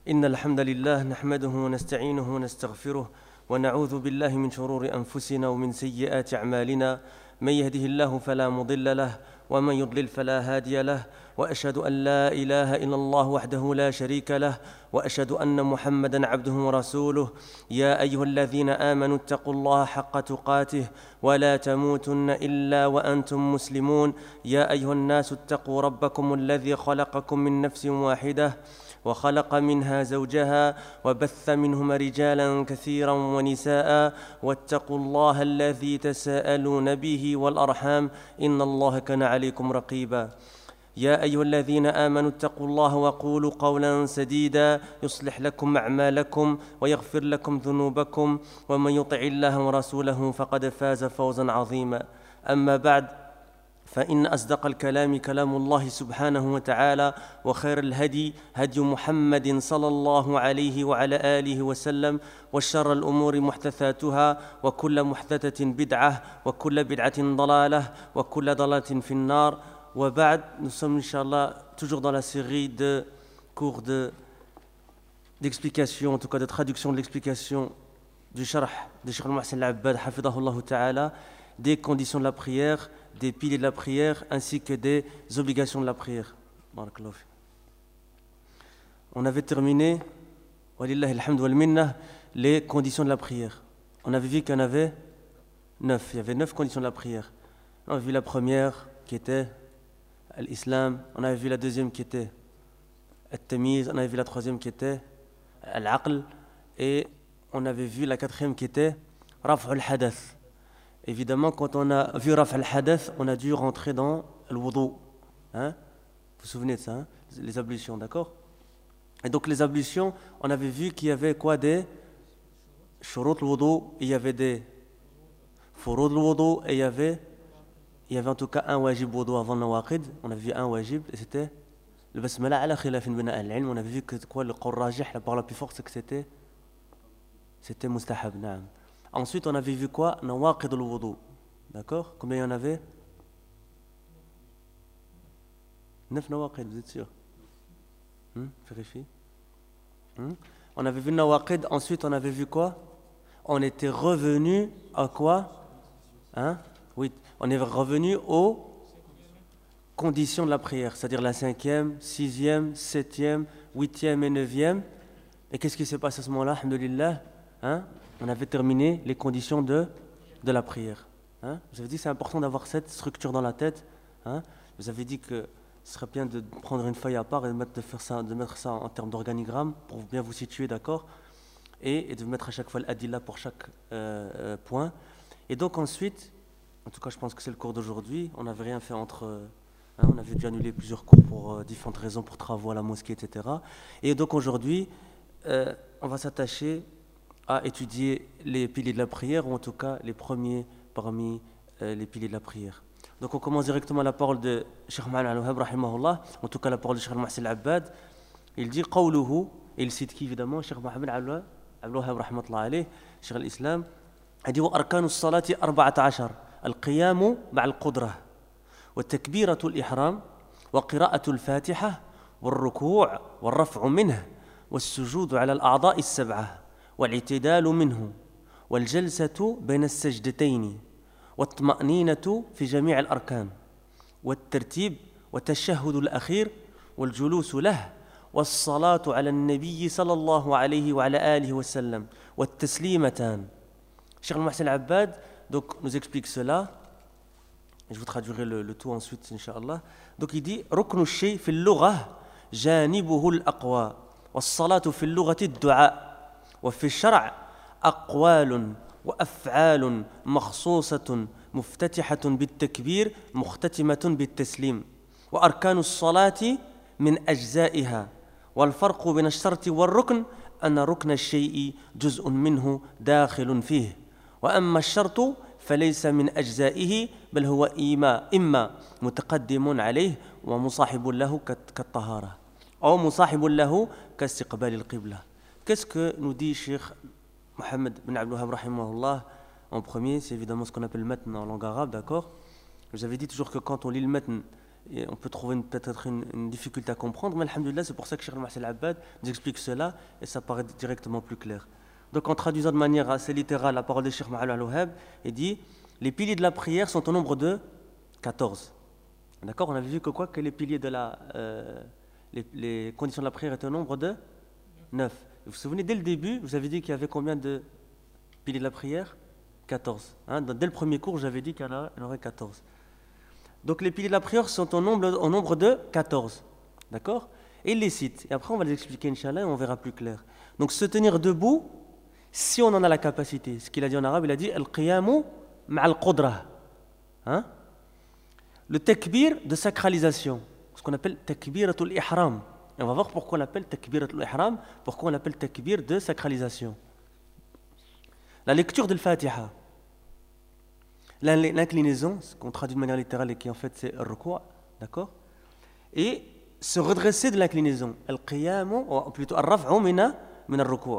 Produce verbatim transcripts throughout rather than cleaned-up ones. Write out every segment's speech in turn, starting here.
إن الحمد لله نحمده ونستعينه ونستغفره ونعوذ بالله من شرور أنفسنا ومن سيئات أعمالنا من يهده الله فلا مضل له ومن يضلل فلا هادي له وأشهد أن لا إله إلا الله وحده لا شريك له وأشهد أن محمدًا عبده ورسوله يا أيها الذين آمنوا اتقوا الله حق تقاته ولا تموتن إلا وأنتم مسلمون يا أيها الناس اتقوا ربكم الذي خلقكم من نفس واحدة وخلق منها زوجها وبث منهما رجالا كثيرا ونساء واتقوا الله الذي تساءلون به والأرحام إن الله كان عليكم رقيبا يا أيها الذين آمنوا اتقوا الله وقولوا قولا سديدا يصلح لكم أعمالكم ويغفر لكم ذنوبكم ومن يطع الله ورسوله فقد فاز فوزا عظيما أما بعد فإن أصدق الكلام كلام الله سبحانه وتعالى وخير الهدي هدي محمد صلى الله عليه وعلى آله وسلم وشر الأمور محدثاتها وكل محدثة بدعة وكل بدعة ضلالة وكل ضلالة في النار وبعد. Nous sommes Inch'Allah toujours dans la série de cours de, d'explication, en tout cas de traduction de l'explication du Sharh de Cheikh Al-Muhsin Al-Abbad hafidahullah ta'ala, des conditions de la prière, des piliers de la prière ainsi que des obligations de la prière. On avait terminé, walillahi alhamdu wal minna, les conditions de la prière. On avait vu qu'il y en avait neuf. Il y avait neuf conditions de la prière. On avait vu la première qui était l'islam, on avait vu la deuxième qui était al-tamiz, on avait vu la troisième qui était al-aql et on avait vu la quatrième qui était raf' al-hadath. Évidemment, quand on a vu raf' al-hadath, on a dû rentrer dans le wudu. Hein? Vous vous souvenez de ça, hein? Les ablutions, d'accord? Et donc les ablutions, on avait vu qu'il y avait quoi? Des shurut al-wudu, il y avait des furud al-wudu et il y avait il y avait en tout cas un wajib wudu avant le nawaqid. On avait vu un wajib et c'était le basmala ala khilafin bina al-ilm. On avait vu que quoi, le qawl rajih, la parole la plus forte, c'est que c'était c'était mustahab, na'am. Ensuite, on avait vu quoi? Nawaqid al-wudu. D'accord? Combien il y en avait? Neuf nawaqid, vous êtes sûr? Hmm? Vérifie. Hmm? On avait vu le nawaqid. Ensuite, on avait vu quoi? On était revenu à quoi? Hein? Oui, on est revenu aux conditions de la prière, c'est-à-dire la cinquième, sixième, septième, huitième et neuvième. Et qu'est-ce qui s'est passé à ce moment-là? Alhamdulillah, hein? On avait terminé les conditions de, de la prière. Hein? Vous avez dit que c'est important d'avoir cette structure dans la tête. Hein? Vous avez dit que ce serait bien de prendre une feuille à part et de mettre, de faire ça, de mettre ça en termes d'organigramme pour bien vous situer, d'accord? et, et de mettre à chaque fois l'adilla pour chaque euh, euh, point. Et donc ensuite, en tout cas je pense que c'est le cours d'aujourd'hui, on n'avait rien fait entre... Euh, hein, on avait dû annuler plusieurs cours pour euh, différentes raisons, pour travaux à la mosquée, et cetera. Et donc aujourd'hui, euh, on va s'attacher à étudier les piliers de la prière, ou en tout cas les premiers parmi euh, les piliers de la prière. Donc on commence directement la parole de Cheikh Mohamed Al-Wahhab, rahimahullah, en tout cas la parole de Cheikh Al-Muhsin Al-Abbad. Il dit qawluhu, et il cite qui évidemment? Cheikh Mohamed Al-Wahhab, rahmatullah alayh, Cheikh al-Islam. Il dit wa arkanu as-salati arba'ata ashar, al-qiyamu ma'a al-qudrah, wa takbiratu al-ihram, wa qira'atu al-fatiha, wa al-ruku' wa al-raf'u minhu, wa al-sujudu ala al-a'dha'i as-sab'ah, wa al-i'tidalu minhu, wa al-jalsatu bayna as-sajdatayn, wa at-tuma'ninatu fi jami' al-arkan, wa at-tartib wa at-tashahhud al-akhir, wa al-julus lahu, والصلاة على النبي صلى الله عليه وعلى آله وسلم والتسليمتان. Cheikh Al-Muhsin Al-Abbad donc nous explique cela. Je vous traduirai le, le tout ensuite, Inch'Allah. Donc il dit ركن الشيء في اللغة جانبه الأقوى والصلاة في اللغة الدعاء وفي الشرع أقوال وأفعال مخصوصة مفتتحة بالتكبير مختتمة بالتسليم وأركان الصلاة من أجزائها والفرق بين الشرط والركن أن ركن الشيء جزء منه داخل فيه وأما الشرط فليس من أجزائه بل هو إما إما متقدم عليه ومصاحب له كالطهارة أو مصاحب له كاستقبال القبلة. Qu'est-ce que nous dit Cheikh Mohamed bin Abdul Wahhab rahimahullah? En premier, c'est évidemment ce qu'on appelle le matn en langue arabe, d'accord? Je vous avais dit toujours que quand on lit le matn et on peut trouver peut-être une, une difficulté à comprendre, mais alhamdoulilah, c'est pour ça que Cheikh Mohsen Al-Abbad nous explique cela, et ça paraît directement plus clair. Donc en traduisant de manière assez littérale la parole de Cheikh Mohammed Al-Wahhab, il dit « Les piliers de la prière sont au nombre de quatorze. » D'accord? On avait vu que quoi? Que les piliers de la... Euh, les, les conditions de la prière étaient au nombre de neuf. Vous vous souvenez, dès le début, vous avez dit qu'il y avait combien de piliers de la prière? quatorze. Hein? Dès le premier cours, j'avais dit qu'il y en aurait quatorze. Donc les piliers de la prière sont au nombre, au nombre de quatorze. D'accord? Et il les cite. Et après, on va les expliquer, Inch'Allah, et on verra plus clair. Donc se tenir debout, si on en a la capacité. Ce qu'il a dit en arabe, il a dit « Al-qiyamu ma'al qudra ». Hein? Le takbir de sacralisation, ce qu'on appelle takbiratul ihram. Et on va voir pourquoi on l'appelle takbiratul ihram, pourquoi on l'appelle takbir de sacralisation. La lecture de l'Fatiha. L'inclinaison, ce qu'on traduit de manière littérale et qui en fait c'est al-ruku', d'accord? Et se redresser de l'inclinaison. Al-qiyamu, ou plutôt al-raf'u mina min al-ruku'.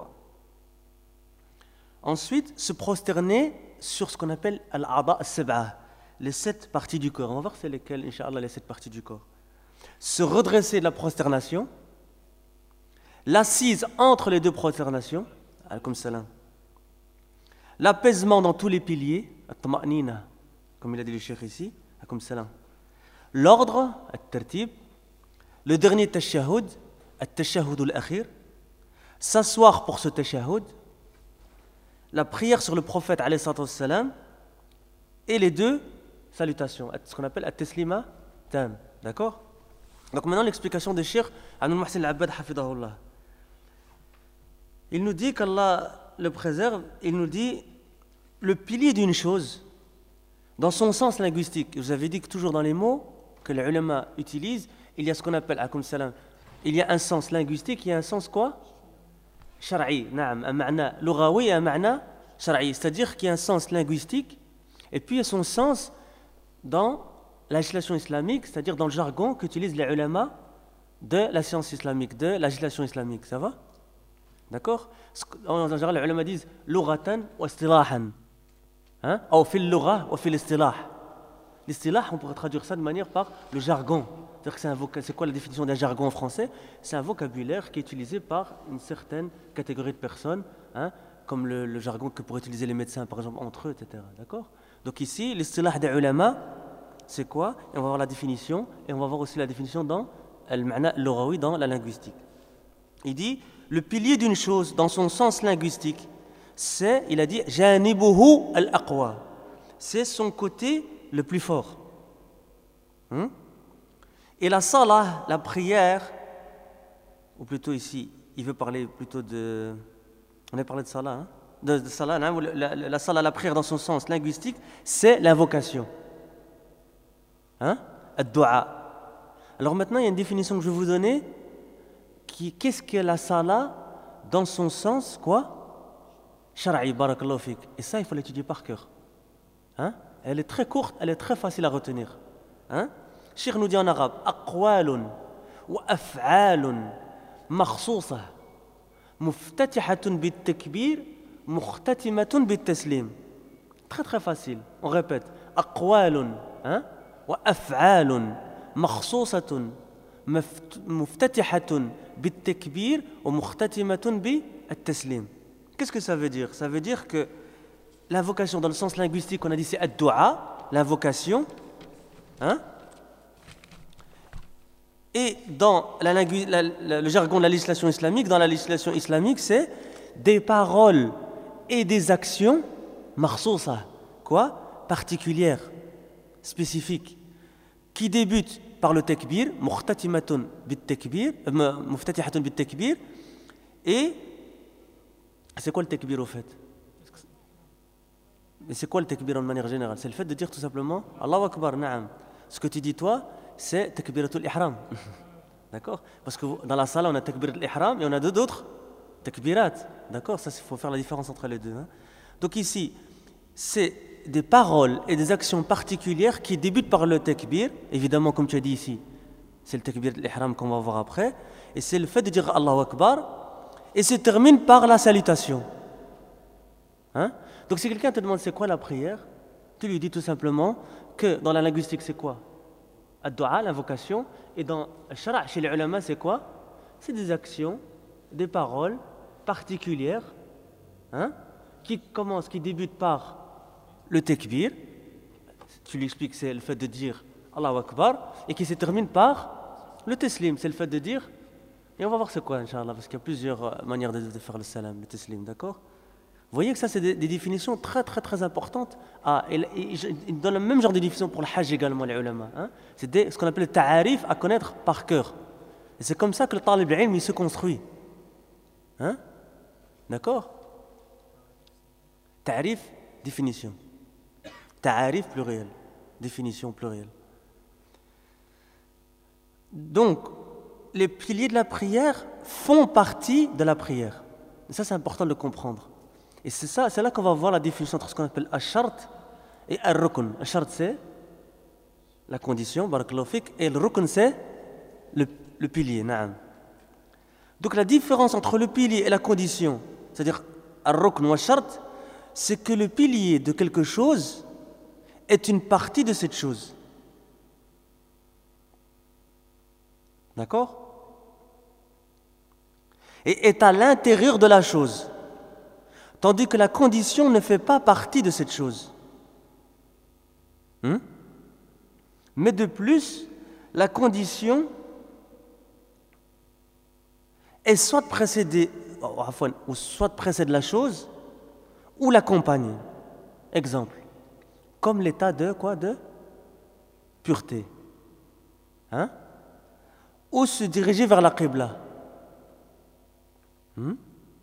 Ensuite, se prosterner sur ce qu'on appelle al-a'da al-sab'a, les sept parties du corps. On va voir c'est lesquelles, Inch'Allah, les sept parties du corps. Se redresser de la prosternation, l'assise entre les deux prosternations, alaykoum salam, l'apaisement dans tous les piliers, at-tama'nina, comme il a dit le cheikh ici, alaykoum salam, l'ordre, at-tartib, le dernier tashahhud, at-tashahhud al-akhir, s'asseoir pour ce tashahhud, la prière sur le prophète alayhi salatu wassalam, et les deux salutations, ce qu'on appelle at-taslima tam, d'accord? Donc maintenant l'explication de Cheikh Abdul Mohsen Al-Abbad hafidahullah. Il nous dit qu'Allah le préserve, il nous dit le pilier d'une chose dans son sens linguistique. Vous avez dit que toujours dans les mots que les ulama utilisent, il y a ce qu'on appelle alaykoum salam, il y a un sens linguistique, il y a un sens quoi? Shar'i, na'am, un ma'na lughawi et un ma'na shar'i, c'est-à-dire qu'il y a un sens linguistique et puis il y a son sens dans la législation islamique, c'est-à-dire dans le jargon qu'utilisent les ulama de la science islamique, de la législation islamique. Ça va? D'accord? En général, les ulama disent lughatan wa istilahan. Hein? Ou fil lugha wa fil istilah. L'istilah, on pourrait traduire ça de manière par le jargon. C'est-à-dire que c'est, un voca... c'est quoi la définition d'un jargon en français? C'est un vocabulaire qui est utilisé par une certaine catégorie de personnes, hein? Comme le, le jargon que pourraient utiliser les médecins, par exemple, entre eux, et cetera. D'accord? Donc ici, l'istilah des ulama, c'est quoi? Et on va voir la définition, et on va voir aussi la définition dans al-ma'na al-lughawi, dans la linguistique. Il dit, le pilier d'une chose, dans son sens linguistique, c'est, il a dit, janibuhu al-aqwa. C'est son côté le plus fort. Hum? Et la salah, la prière, ou plutôt ici, il veut parler plutôt de... On a parlé de salah, hein? de, de salah, hein? la, la, la salah, la prière dans son sens linguistique, c'est l'invocation. Hein? Ad-du'a. Alors maintenant, il y a une définition que je vais vous donner. Qui, qu'est-ce que la salah dans son sens, quoi? Shar'i, barakallahu fik. Et ça, il faut l'étudier par cœur. Hein? Elle est très courte, elle est très facile à retenir. Hein? Cheikh nous dit en arabe, aqwalun wa af'alun makhsousa muftatihatun bit takbir mukhtatimatun bit taslim. Très très facile. On répète, aqwalun, hein? Wa af'alun makhsousatun muftatihatun bit takbir wa mukhtatimatun bit taslim. Qu'est-ce que ça veut dire? Ça veut dire que l'invocation dans le sens linguistique, on a dit c'est ad-du'a, l'invocation, hein? Et dans la lingu- la, la, le jargon de la législation islamique, dans la législation islamique, c'est des paroles et des actions makhsousa, quoi? Particulières, spécifiques, qui débutent par le takbir, mukhtatimatun bit takbir, muftatihatun bit takbir, et c'est quoi le takbir au fait? Mais c'est quoi le takbir en manière générale? C'est le fait de dire tout simplement Allahu Akbar, na'am. Ce que tu dis toi, c'est takbiratul ihram. D'accord? Parce que dans la salle, on a takbiratul ihram et on a deux d'autres takbirat. D'accord? Ça, il faut faire la différence entre les deux. Hein? Donc ici, c'est des paroles et des actions particulières qui débutent par le takbir. Évidemment, comme tu as dit ici, c'est le takbiratul ihram qu'on va voir après. Et c'est le fait de dire Allahu Akbar et se termine par la salutation. Hein? Donc si quelqu'un te demande c'est quoi la prière, tu lui dis tout simplement que dans la linguistique c'est quoi? Ad-du'a, l'invocation. Et dans le shara', chez les ulama, c'est quoi? C'est des actions, des paroles particulières, hein, qui commencent, qui débutent par le takbir. Tu lui expliques, c'est le fait de dire Allahu Akbar, et qui se termine par le taslim, c'est le fait de dire. Et on va voir c'est quoi, Inch'Allah, parce qu'il y a plusieurs manières de, de faire le salam, le taslim, d'accord? Vous voyez que ça, c'est des, des définitions très, très, très importantes. Ah, et, et, et, ils donnent le même genre de définition pour le hajj également, les ulama. Hein? C'est des, ce qu'on appelle le ta'arif à connaître par cœur. Et c'est comme ça que le talib al-ilm, il se construit. Hein? D'accord? Ta'arif, définition. Ta'arif, pluriel. Définition, pluriel. Donc, les piliers de la prière font partie de la prière. Et ça, c'est important de le comprendre. Et c'est ça, c'est là qu'on va voir la définition entre ce qu'on appelle ash-shart et al-rukn. Ash-shart, c'est la condition, barakallahu fik, et le rukn, c'est le, le pilier, na'am. Donc la différence entre le pilier et la condition, c'est-à-dire al-rukn ou al-shart, c'est que le pilier de quelque chose est une partie de cette chose. D'accord? Et est à l'intérieur de la chose. Tandis que la condition ne fait pas partie de cette chose. Hmm? Mais de plus, la condition est soit précédée, ou soit précède la chose, ou l'accompagne. Exemple, comme l'état de quoi? De pureté. Hein? Ou se diriger vers la qibla. Hmm?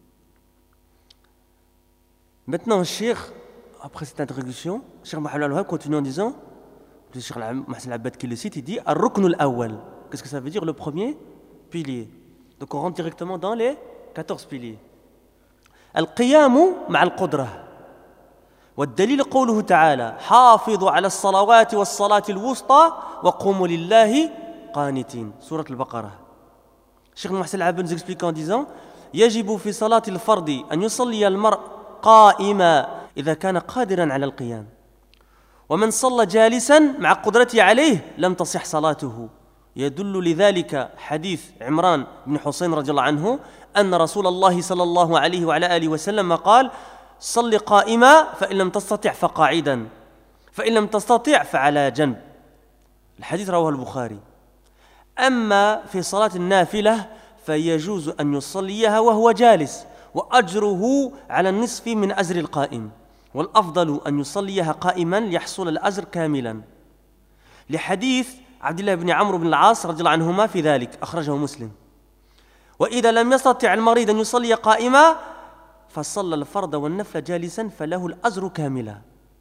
Maintenant, Cheikh, après cette introduction, Cheikh Mohamed Al-Wahhab continue en disant, le Cheikh Mohamed Al-Abbad qui le cite, il dit Ar-Rukn al-Awwal. Qu'est-ce que ça veut dire? Le premier pilier. Donc on rentre directement dans les quatorze piliers. Al-Qiyamu ma'al Qudra. والدليل قوله تعالى حافظوا على الصلوات والصلاة الوسطى وقوموا لله قانتين. Sourate Al-Baqarah. Cheikh Mohamed Al-Abbad nous explique en disant يجب في صلاة الفرض أن يصلي المرء قائما إذا كان قادرا على القيام ومن صلى جالسا مع قدرته عليه لم تصح صلاته يدل لذلك حديث عمران بن حسين رضي الله عنه أن رسول الله صلى الله عليه وعلى آله وسلم قال صل قائما فإن لم تستطع فقاعدا فإن لم تستطع فعلى جنب. الحديث رواه البخاري. أما في صلاة النافلة فيجوز أن يصليها وهو جالس وأجره على النصف من أجر القائم والأفضل أن يصليها قائما ليحصل الأجر كاملا لحديث عبد الله بن عمرو بن العاص رضي الله عنهما في ذلك أخرجه مسلم. وإذا لم يستطع المريض أن يصلي قائما فصلى الفرض والنفل جالسا فله الأجر كاملا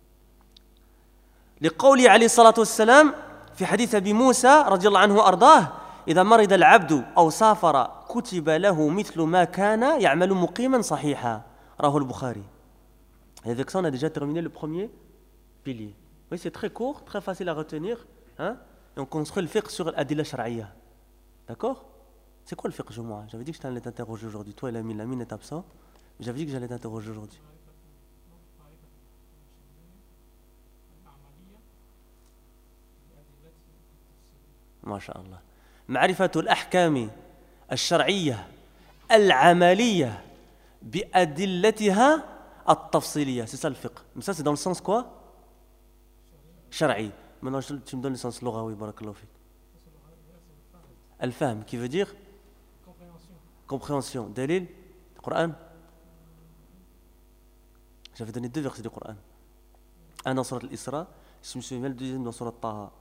لقوله عليه الصلاة والسلام في حديث أبي موسى رضي الله عنه وأرضاه إذا مرض العبد أو سافر كتب له مثل ما كان يعمل مقيما صحيحا رواه البخاري. Et avec ça, on a déjà terminé le premier pilier. Oui, c'est très court, très facile à retenir. Hein? Et on construit le fiqh sur l'adilla shar'iyya. D'accord? C'est quoi le fiqh, moi? J'avais dit que je t'allais t'interroger aujourd'hui. Toi, Lamine, Lamine est absent. J'avais dit que j'allais t'interroger aujourd'hui. MashaAllah. معرفة الأحكام الشرعية العملية بأدلتها التفصيلية. C'est ça le fiqh. Mais ça, c'est dans le sens quoi? Shar'i. Maintenant, tu me donnes le sens lughawi, barakallahu fik. Al-fahm, qui veut dire? Compréhension. Compréhension. Dalil? Coran? J'avais donné deux versets du Coran. Un dans Surat Al-Isra, je me souviens le deuxième dans Surat Taha.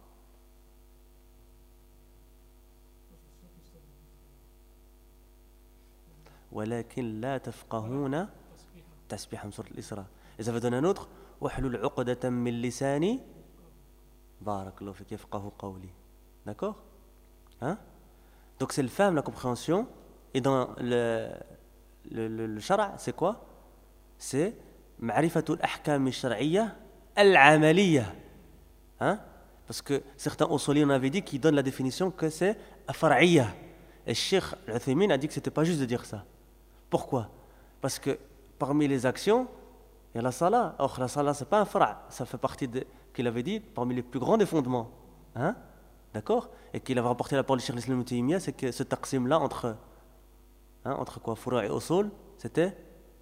ولكن لا تفقهون تسبيحهم سورة الإسراء. Et ça va donner un autre واحلل عقدة من لساني بارك الله فيك يفقهوا قولي. D'accord? Hein? Donc c'est le femme, la compréhension. Et dans le le le, le shara', c'est quoi? C'est معرفة الأحكام الشرعية العملية. Hein? Parce que certains usuliyin on avait dit qu'ils donnent la définition que c'est far'iyya. Et Cheikh Al-Uthaymin a dit que c'était pas juste de dire ça. Pourquoi? Parce que parmi les actions, il y a la salat. Or, la salat, ce n'est pas un fra', ça fait partie, de, qu'il avait dit, parmi les plus grands des fondements. Hein? D'accord? Et qu'il avait rapporté la parole du Cheikh l'Islam Ibn Taymiyyah, c'est que ce taqsim-là entre, hein, entre quoi, furu' et usul, c'était.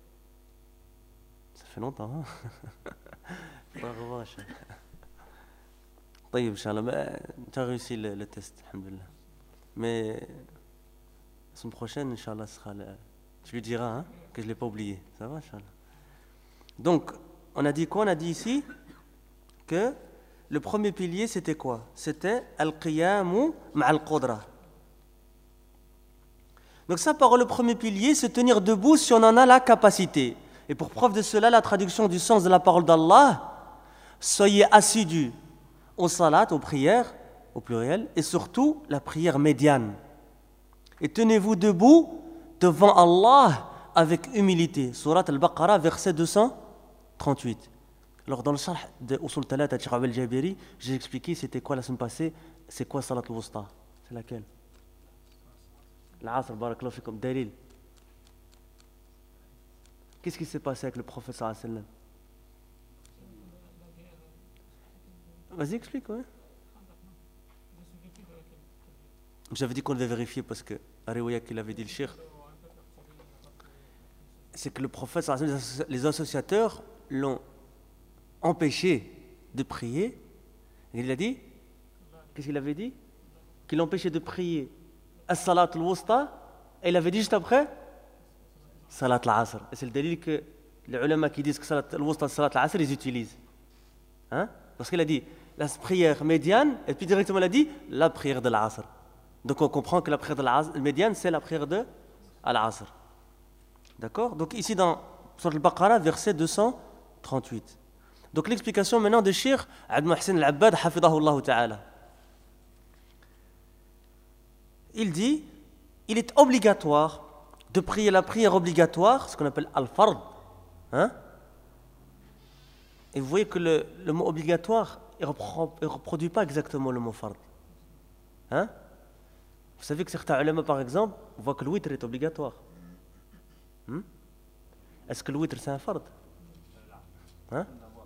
Ça fait longtemps, hein? Pas revoir, Cheikh. طيب, Inch'Allah, tu as réussi le, le test, alhamdoulilah. Mais la semaine prochaine, Inch'Allah, sera le... tu lui diras, hein, que je ne l'ai pas oublié. Ça va, Inch'Allah? Donc, on a dit quoi? On a dit ici que le premier pilier, c'était quoi? C'était al-qiyamu ma'al-qudra. Donc ça, par le premier pilier, se tenir debout si on en a la capacité. Et pour preuve de cela, la traduction du sens de la parole d'Allah, soyez assidus aux salat, aux prières, au pluriel, et surtout la prière médiane. Et tenez-vous debout devant Allah avec humilité. Surat al-Baqarah, verset deux cent trente-huit. Alors dans le charh de Usul Talat à Cheikh Abel Jabiri, j'ai expliqué c'était quoi la semaine passée, c'est quoi Salat al-Wusta? C'est laquelle? L'Asr, barakallahu fikum, dalil. Qu'est-ce qui s'est passé avec le prophète sallallahu alayhi wa sallam? Vas-y, explique, ouais. J'avais dit qu'on devait vérifier parce que Ariwaya qu'il avait dit le shir, c'est que le prophète sallallahu alayhi wa sallam, les associateurs l'ont empêché de prier. Et il a dit, qu'est-ce qu'il avait dit? Qu'il l'empêchait de prier as-salat al-wusta, et il avait dit juste après salat al-asr. Et c'est le dalil que les ulama qui disent que salat al-wusta et salat al-asr, ils utilisent. Hein? Parce qu'il a dit la prière médiane, et puis directement il a dit la prière de l'asr. Donc on comprend que la prière de la médiane, c'est la prière de l'asr. D'accord? Donc ici dans Surat al-Baqarah, verset deux cent trente-huit. Donc l'explication maintenant de Cheikh Abd Muhsin al-Abbad, hafidahullah ta'ala. Il dit, il est obligatoire de prier la prière obligatoire, ce qu'on appelle al-fard. Hein? Et vous voyez que le, le mot obligatoire, il ne reproduit pas exactement le mot fard. Hein? Vous savez que certains ulama, par exemple, voient que le witr est obligatoire. Hmm? Est-ce que le witr c'est un fard? Hein?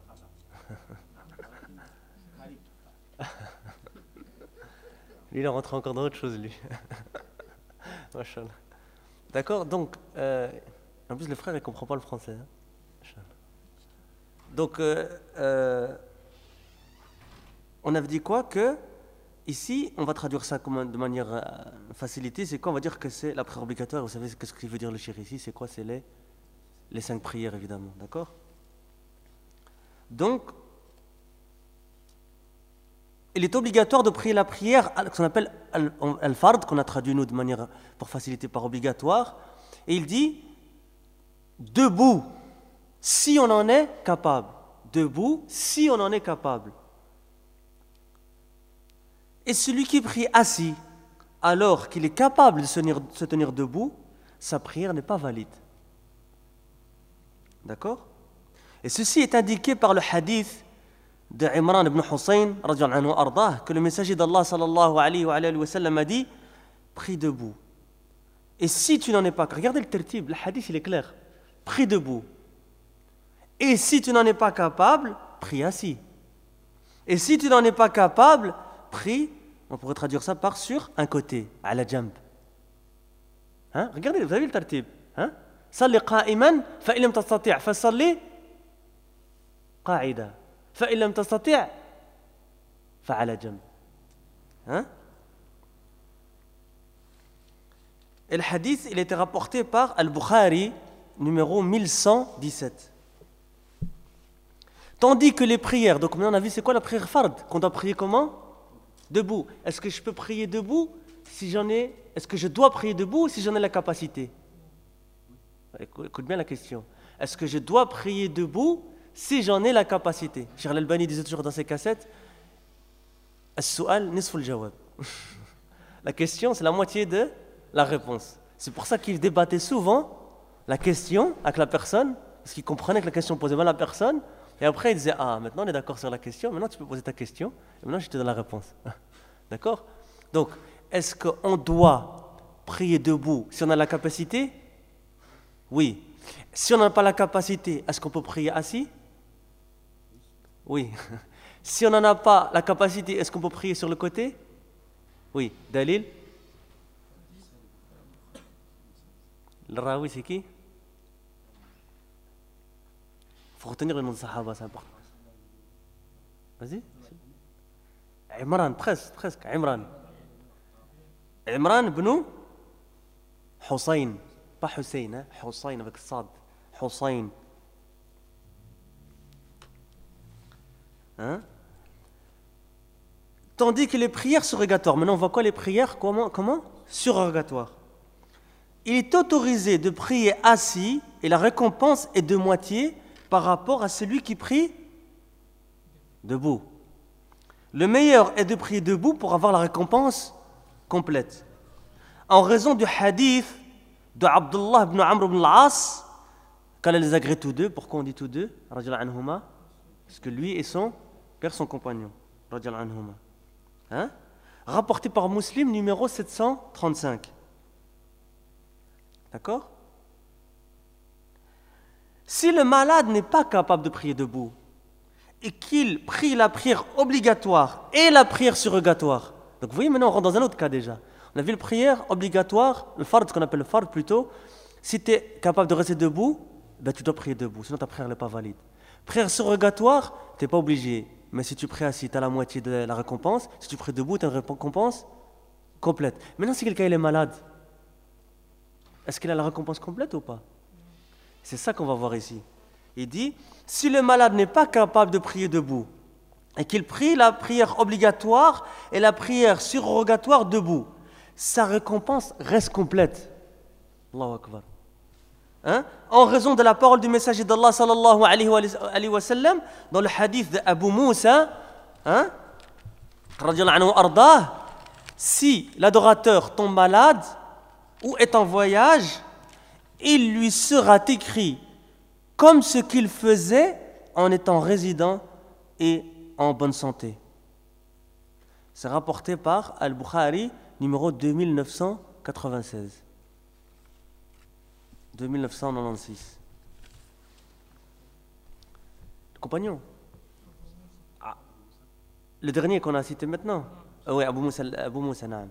Lui, il rentre encore dans autre chose, lui. Machallah. D'accord? Donc, euh, en plus, le frère, il ne comprend pas le français. Hein? Donc, euh, euh, on avait dit quoi? Que, ici, on va traduire ça comme, de manière euh, facilitée. C'est quoi? On va dire que c'est la prière obligatoire. Vous savez ce que veut dire le shir ici? C'est quoi? C'est les, les cinq prières, évidemment. D'accord? Donc, il est obligatoire de prier la prière qu'on appelle al-fard, qu'on a traduit nous de manière pour faciliter par obligatoire. Et il dit debout, si on en est capable. Debout, si on en est capable. Et celui qui prie assis, alors qu'il est capable de se tenir, de se tenir debout, sa prière n'est pas valide. D'accord? Et ceci est indiqué par le hadith de Imran ibn Hussein, que le messager d'Allah sallallahu alayhi wa sallam a dit, prie debout. Et si tu n'en es pas, regardez le tertib, le hadith il est clair, prie debout. Et si tu n'en es pas capable, prie assis. Et si tu n'en es pas capable, prie, on pourrait traduire ça par sur un côté, à la jamb. Hein? Regardez, vous avez le tertib. Hein? Salli qa'iman, fa illam tastati' fa salli qa'ida. فإن لم تستطع فعلى جنب. Hein? Et le hadith, il a été rapporté par Al-Bukhari, numéro mille cent dix-sept. Tandis que les prières, donc maintenant on a vu c'est quoi la prière fard, qu'on doit prier comment? Debout. Est-ce que je peux prier debout si j'en ai, est-ce que je dois prier debout si j'en ai la capacité? Écoute bien la question. Est-ce que je dois prier debout si j'en ai la capacité? Cheikh Al-Albani disait toujours dans ses cassettes, As-su'al nisfu al-jawab. La question, c'est la moitié de la réponse. C'est pour ça qu'il débattait souvent la question avec la personne, parce qu'il comprenait que la question posait mal à la personne, et après il disait, ah, maintenant on est d'accord sur la question, maintenant tu peux poser ta question, et maintenant je te donne la réponse. D'accord? Donc, est-ce qu'on doit prier debout si on a la capacité? Oui. Si on n'a pas la capacité, est-ce qu'on peut prier assis? Oui. Si on n'en a pas la capacité, est-ce qu'on peut prier sur le côté? Oui, Dalil. Le Rawi, c'est qui? Il faut retenir le nom de Sahaba, c'est important. Vas-y. Imran, presque, presque, Imran. Imran ibn Hussein. Pas Hussein, hein? Hussein avec Sad. Hussein. Hein? Tandis que les prières surrogatoires, maintenant on voit quoi les prières? Comment, comment? Surrogatoires. Il est autorisé de prier assis et la récompense est de moitié par rapport à celui qui prie debout. Le meilleur est de prier debout pour avoir la récompense complète. En raison du hadith de Abdullah ibn Amr ibn al-As, quand elle les agrée tous deux, pourquoi on dit tous deux? Radiyallahu anhuma, parce que lui et son père sont compagnons. Radiyallahu anhuma. Hein? Rapporté par Muslim numéro sept cent trente-cinq. D'accord? Si le malade n'est pas capable de prier debout et qu'il prie la prière obligatoire et la prière surrogatoire, donc vous voyez maintenant on rentre dans un autre cas déjà. On a vu la prière obligatoire, le fard, ce qu'on appelle le fard plutôt. Si tu es capable de rester debout, ben tu dois prier debout, sinon ta prière n'est pas valide. Prière surrogatoire, tu n'es pas obligé. Mais si tu pries assis, tu as la moitié de la récompense. Si tu pries debout, tu as une récompense complète. Maintenant, si quelqu'un il est malade, est-ce qu'il a la récompense complète ou pas? C'est ça qu'on va voir ici. Il dit, si le malade n'est pas capable de prier debout, et qu'il prie la prière obligatoire et la prière surrogatoire debout, sa récompense reste complète. Allahu Akbar. Hein? En raison de la parole du messager d'Allah sallallahu alayhi wa sallam, dans le hadith d'Abu Moussa, hein? Radiyallahu anhu ardah, si l'adorateur tombe malade ou est en voyage, il lui sera écrit comme ce qu'il faisait en étant résident et en bonne santé. C'est rapporté par Al-Bukhari, numéro deux mille neuf cent quatre-vingt-seize. deux mille neuf cent quatre-vingt-seize. Le compagnon. Ah. Le dernier qu'on a cité maintenant. Ah oui, Abu Moussa, Abu Moussa Naam.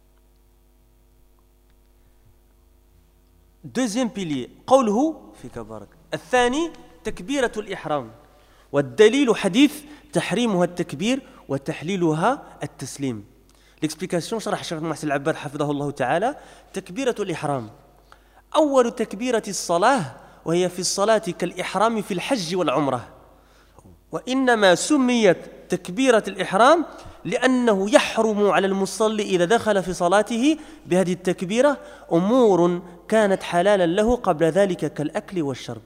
Deuxième pilier. قوله فيك بارك. الثاني تكبيرة الإحرام. والدليل حديث تحريمها التكبير وتحليلها التسليم. L'explication شرح الشيخ محسن العباد حفظه الله تعالى. تكبيرة الإحرام. أول تكبيرة الصلاة وهي في الصلاة كالإحرام في الحج والعمرة. وإنما سميت تكبيرة الإحرام لأنه يحرم على المصلي إذا دخل في صلاته بهذه التكبيرة أمور كانت حلالا له قبل ذلك كالأكل والشرب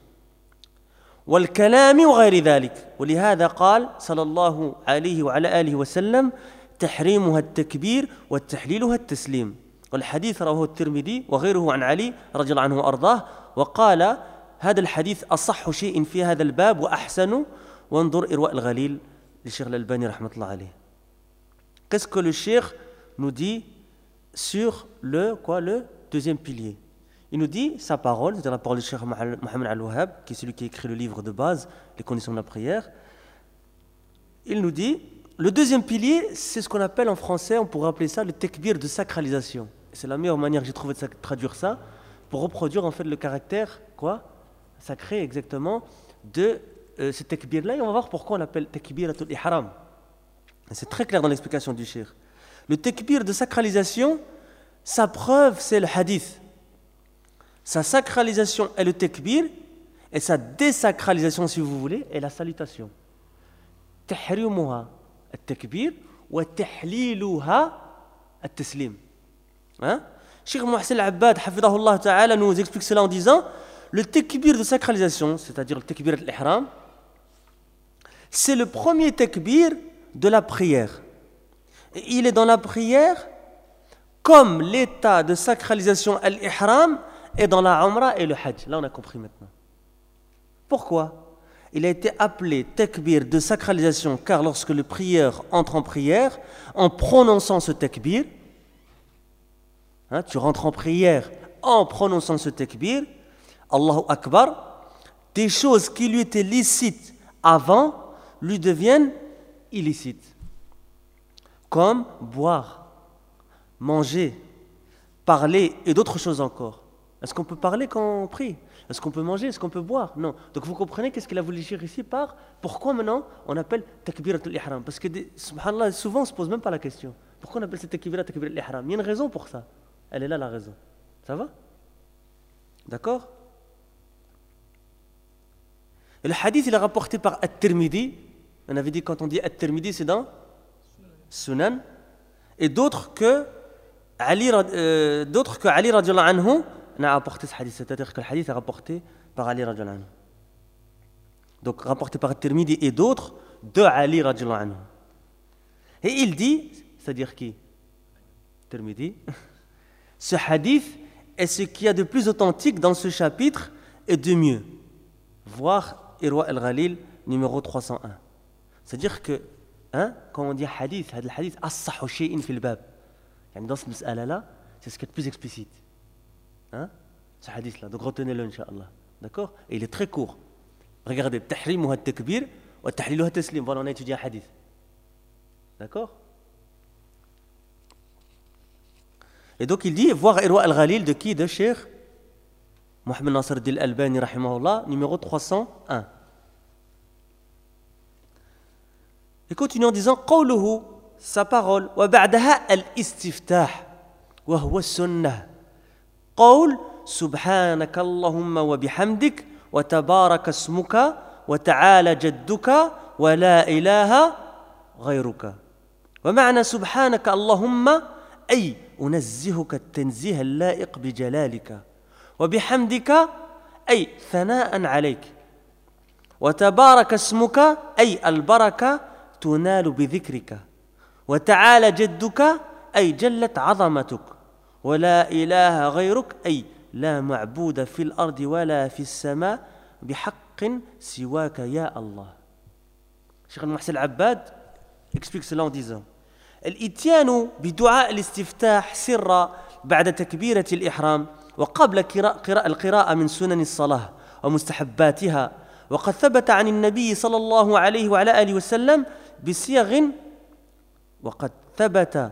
والكلام وغير ذلك. ولهذا قال صلى الله عليه وعلى آله وسلم تحريمها التكبير وتحليلها التسليم. والحديث رواه الترمذي وغيره عن علي رضي الله عنه وأرضاه وقال هذا الحديث أصح شيء في هذا الباب وأحسن وانظر إرواء الغليل للشيخ الألباني رحمة الله عليه. Qu'est-ce que le cheikh nous dit sur le, quoi, le deuxième pilier? Il nous dit sa parole, c'est la parole du cheikh Mohamed Al-Wahhab, qui est celui qui a écrit le livre de base, les conditions de la prière. Il nous dit, le deuxième pilier, c'est ce qu'on appelle en français, on pourrait appeler ça le tekbir de sacralisation. C'est la meilleure manière que j'ai trouvé de traduire ça, pour reproduire en fait le caractère, quoi, sacré exactement, de euh, ce tekbir-là. Et on va voir pourquoi on l'appelle tekbiratul ihram. C'est très clair dans l'explication du cheikh. Le tekbir de sacralisation, sa preuve, c'est le hadith. Sa sacralisation est le tekbir, et sa désacralisation, si vous voulez, est la salutation. Tahrimuha al-tekbir wa tahliluha al-taslim. Hein? Cheikh Mohsen Al-Abbad, hafidahullah ta'ala, nous explique cela en disant le tekbir de sacralisation, c'est-à-dire le tekbir al-ihram, c'est le premier tekbir de la prière. Et il est dans la prière comme l'état de sacralisation al-ihram est dans la umrah et le hajj. Là, on a compris maintenant. Pourquoi? Il a été appelé tekbir de sacralisation car lorsque le prieur entre en prière, en prononçant ce tekbir, hein, tu rentres en prière en prononçant ce tekbir, Allahu Akbar, des choses qui lui étaient licites avant lui deviennent illicites. Comme boire, manger, parler et d'autres choses encore. Est-ce qu'on peut parler quand on prie? Est-ce qu'on peut manger? Est-ce qu'on peut boire? Non. Donc vous comprenez qu'est-ce qu'il a voulu dire ici par pourquoi maintenant on appelle takbiratul ihram? Parce que subhanallah, souvent on ne se pose même pas la question. Pourquoi on appelle cette takbira takbiratul ihram? Il y a une raison pour ça. Elle est là la raison. Ça va? D'accord? Et le hadith il est rapporté par At-Tirmidhi. On avait dit quand on dit At-Tirmidhi c'est dans Sunan. Et d'autres que Ali, euh, d'autres que Ali radiallahu anhu n'a apporté ce hadith, c'est-à-dire que le hadith est rapporté par Ali radiallahu anhu. Donc rapporté par Tirmidhi et d'autres de Ali radiallahu anhu. Et il dit, c'est-à-dire qui? Tirmidhi. Ce hadith est ce qu'il y a de plus authentique dans ce chapitre et de mieux. Voir Irwa al-Ghalil numéro trois cent un. C'est-à-dire que hein, quand on dit hadith, le hadith as-sahhu shay'in fil bab. Dans ce mas'ala-là, c'est ce qui est le plus explicite. Hein? Ce hadith-là, donc retenez-le, Inch'Allah. D'accord? Et il est très court. Regardez, tahrim ou takbir, ou tahlil ou taslim. Voilà, on a étudié un hadith. D'accord? Et donc il dit, voir Irwa al-Ghalil de qui? De Cheikh Mohamed Nasr al-Albani, rahimahullah, numéro trois cent un. Et continue en disant, qawluhu, sa parole, وبعدها الاستفتاح وهو السنة قول سبحانك اللهم وبحمدك وتبارك اسمك وتعالى جدك ولا إله غيرك. ومعنى سبحانك اللهم أي أنزهك التنزيه اللائق بجلالك، وبحمدك أي ثناء عليك، وتبارك اسمك أي البركة تنال بذكرك، وتعالى جدك أي جلت عظمتك، ولا إله غيرك أي لا معبود في الأرض ولا في السماء بحق سواك يا الله. Cheikh Al-Muhsin Al-Abbad explique cela en disant الإتيان بدعاء الاستفتاح سرا بعد تكبيرة الإحرام وقبل قراءة القراءة من سنن الصلاة ومستحباتها، وقد ثبت عن النبي صلى الله عليه وعلى آله وسلم بصيغ وقد ثبت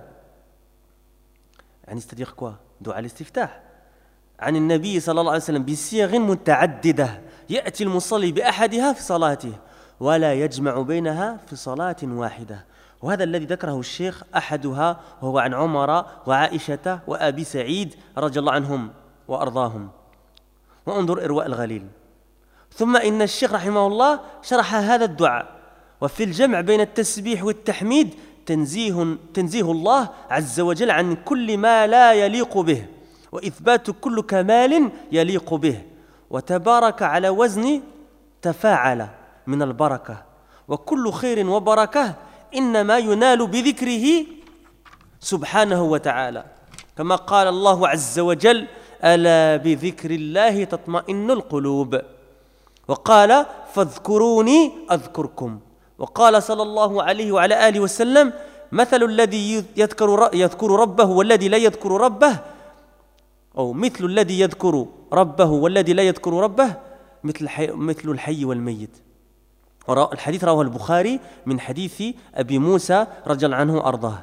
يعني c'est-à-dire quoi دعاء الاستفتاح عن النبي صلى الله عليه وسلم بصيغ متعددة يأتي المصلي بأحدها في صلاته ولا يجمع بينها في صلاة واحدة. وهذا الذي ذكره الشيخ أحدها وهو عن عمر وعائشة وأبي سعيد رضي الله عنهم وأرضاهم. وانظر إرواء الغليل. ثم إن الشيخ رحمه الله شرح هذا الدعاء، وفي الجمع بين التسبيح والتحميد تنزيه, تنزيه الله عز وجل عن كل ما لا يليق به، وإثبات كل كمال يليق به، وتبارك على وزن تفاعل من البركة، وكل خير وبركة إنما ينال بذكره سبحانه وتعالى، كما قال الله عز وجل ألا بذكر الله تطمئن القلوب، وقال فاذكروني أذكركم، وقال صلى الله عليه وعلى آله وسلم مثل الذي يذكر يذكر ربه والذي لا يذكر ربه، أو مثل الذي يذكر ربه والذي لا يذكر ربه مثل مثل الحي والميت. الحديث رواه البخاري من حديث أبي موسى رضي الله عنه أرضاه.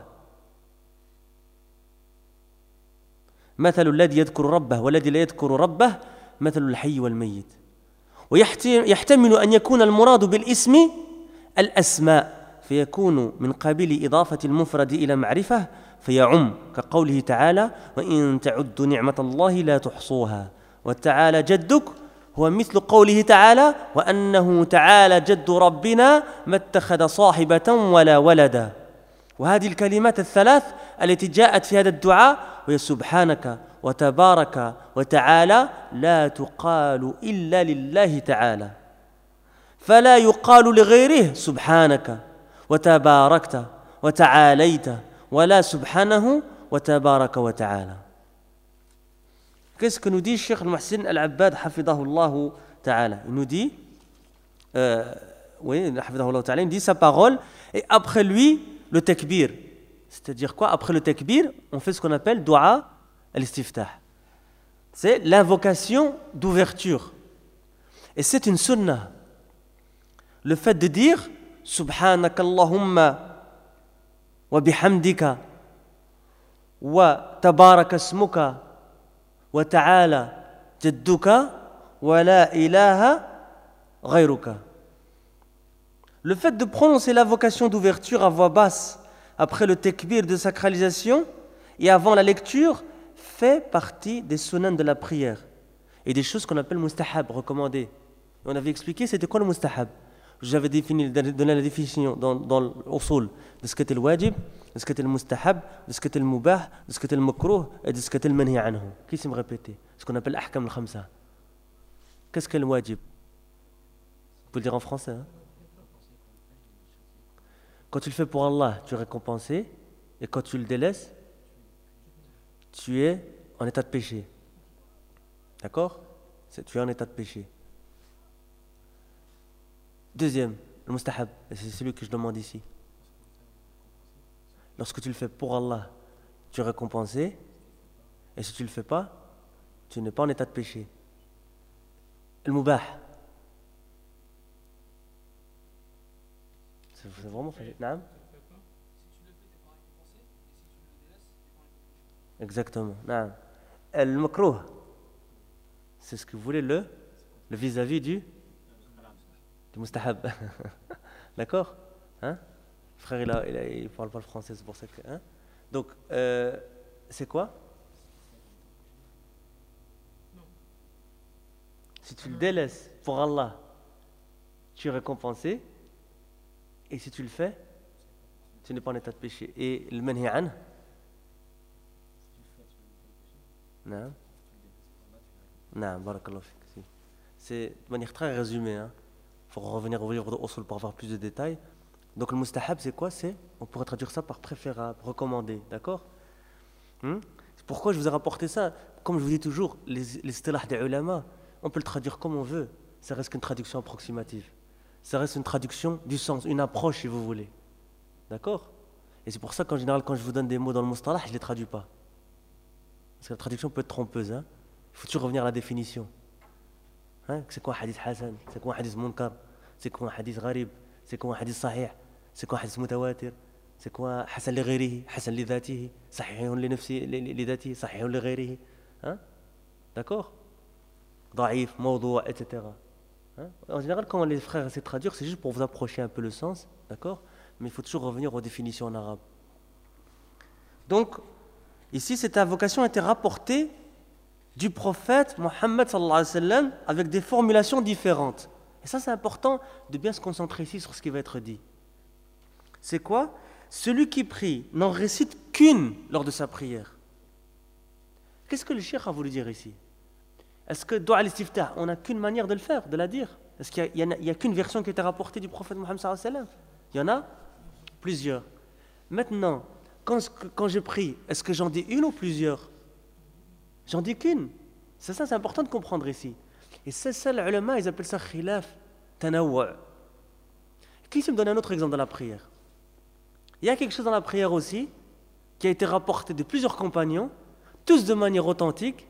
مثل الذي يذكر ربه والذي لا يذكر ربه مثل الحي والميت. ويحتمل أن يكون المراد بالاسم الأسماء فيكون من قبيل إضافة المفرد إلى معرفة فيعم، كقوله تعالى وإن تعدوا نعمة الله لا تحصوها، وتعالى جدك هو مثل قوله تعالى وأنه تعالى جد ربنا ما اتخذ صاحبة ولا ولدا. وهذه الكلمات الثلاث التي جاءت في هذا الدعاء وهي سبحانك وتبارك وتعالى لا تقال إلا لله تعالى، فلا يقال لغيره سبحانك وتباركت وتعاليت ولا سبحانه وتبارك وتعالى. Qu'est-ce que nous dit Cheikh Al-Muhsin Al-Abbad hafidahullah ta'ala? Il nous dit euh, oui, hafidahullah ta'ala, il dit sa parole et après lui le takbir. C'est-à-dire quoi? Après le takbir, on fait ce qu'on appelle dua al-istiftah. C'est l'invocation d'ouverture. Et c'est une sunnah. Le fait de dire Subhanakallahumma wa bihamdika wa tabaraka ismuka wa ta'ala jadduka wa la ilaha ghayruka. Le fait de prononcer l'invocation d'ouverture à voix basse après le tekbir de sacralisation et avant la lecture fait partie des sunan de la prière et des choses qu'on appelle mustahab, recommandées. On avait expliqué c'était quoi le mustahab. J'avais défini, donné la définition dans, dans l'usul de ce qu'était le wajib, de ce qu'était le mustahab, de ce qu'était le mubah, de ce qu'était le makruh et de ce qu'était le manhi anhu. Qui s'est me répéter? Ce qu'on appelle l'ahkam al-khamsa. Qu'est-ce qu'est le wajib? Vous pouvez le dire en français, hein? Quand tu le fais pour Allah, tu es récompensé. Et quand tu le délaisses, tu es en état de péché. D'accord? Tu es en état de péché. Deuxième, le mustahab, et c'est celui que je demande ici. Lorsque tu le fais pour Allah, tu es récompensé. Et si tu ne le fais pas, tu n'es pas en état de péché. Le mubah. C'est vraiment fait. Non? Exactement. Non. Le makruh, c'est ce que vous voulez, le, le vis-à-vis du, du mustahab. D'accord? Hein? Frère, il ne il, il parle pas le français, c'est pour ça que. Hein? Donc, euh, c'est quoi? Si tu le délaisses pour Allah, tu es récompensé. Et si tu le fais, tu n'es pas en état de péché. Et le manhi an? Non. Non, barakallahu fik. C'est de manière très résumée. Il hein. faut revenir au livre de Usul pour avoir plus de détails. Donc le mustahab, c'est quoi? C'est, on pourrait traduire ça par préférable, recommandé. D'accord? hmm Pourquoi je vous ai rapporté ça? Comme je vous dis toujours, les, les istilahs des ulama, on peut le traduire comme on veut. Ça reste qu'une traduction approximative. Ça reste une traduction du sens, une approche si vous voulez. D'accord? Et c'est pour ça qu'en général, quand je vous donne des mots dans le mustalah, je ne les traduis pas. Parce que la traduction peut être trompeuse. Hein? Il faut toujours revenir à la définition. Hein? C'est quoi un hadith hasan? C'est quoi un hadith munkar? C'est quoi un hadith gharib? C'est quoi un hadith sahih? C'est quoi un hadith mutawatir? C'est quoi hasan li ghayrihi? Hasan li dhatihi? Sahihun li nafsi li dhatihi? Sahihun li ghayrihi? Hein? D'accord? Da'if, mawdou', et cetera. Hein? En général, quand les frères essaient de traduire, c'est juste pour vous approcher un peu le sens, d'accord? Mais il faut toujours revenir aux définitions en arabe. Donc, ici, cette invocation a été rapportée du prophète Mohammed sallallahu alayhi wa sallam avec des formulations différentes. Et ça, c'est important de bien se concentrer ici sur ce qui va être dit. C'est quoi? Celui qui prie n'en récite qu'une lors de sa prière. Qu'est-ce que le cheikh a voulu dire ici? Est-ce que Dua al-Istiftah, on n'a qu'une manière de le faire, de la dire? Est-ce qu'il n'y a, a, a qu'une version qui a été rapportée du prophète Mohammed sallallahu alayhi wa sallam? Il y en a plusieurs. Maintenant, quand, quand je prie, est-ce que j'en dis une ou plusieurs? J'en dis qu'une. C'est ça, c'est important de comprendre ici. Et c'est ça, les ulama, ils appellent ça khilaf tanawwa'. Qui se me donne un autre exemple dans la prière? Il y a quelque chose dans la prière aussi qui a été rapporté de plusieurs compagnons, tous de manière authentique.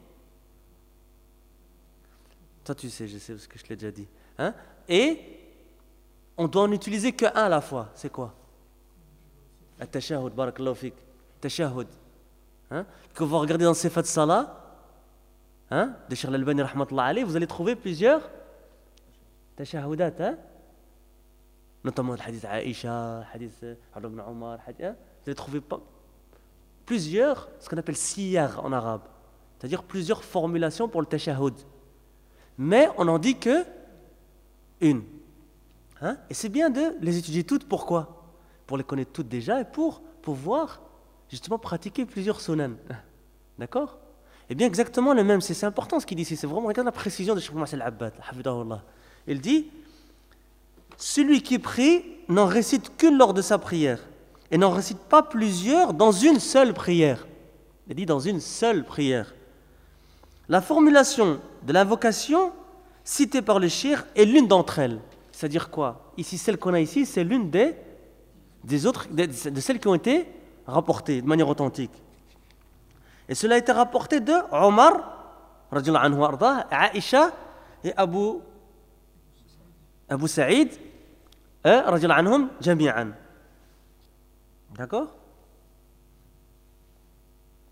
Toi, tu sais, je sais parce que je l'ai déjà dit. Hein? Et on doit en utiliser qu'un à la fois. C'est quoi? At-tashahhud, barakallahu fik. Tashahhud. Hein? Quand vous regardez dans Sifat Salah, hein, de Cheikh Al-Albani rahmatullah alayhi, vous allez trouver plusieurs tashahhudat, hein? Notamment le hadith Aïcha, le hadith Abdullah ibn Omar, hadith, hein? Vous allez trouver pas, plusieurs, ce qu'on appelle siyar en arabe, c'est-à-dire plusieurs formulations pour le tashahhud. Mais on n'en dit que une. Hein? Et c'est bien de les étudier toutes. Pourquoi? Pour les connaître toutes déjà et pour pouvoir justement pratiquer plusieurs sunan. D'accord? Et bien exactement le même. C'est, c'est important ce qu'il dit ici. C'est vraiment, regarde la précision de Cheikh Moussa Al-Abbad. Il dit, celui qui prie n'en récite qu'une lors de sa prière et n'en récite pas plusieurs dans une seule prière. Il dit dans une seule prière. La formulation de l'invocation citée par le cheikh est l'une d'entre elles. C'est-à-dire quoi? Ici, celle qu'on a ici, c'est l'une des, des autres, de, de celles qui ont été rapportées de manière authentique. Et cela a été rapporté de Omar, radiyallahu anhu arda, Aïcha et Abu, Abu Saïd, radiyallahu anhum jami'an. D'accord?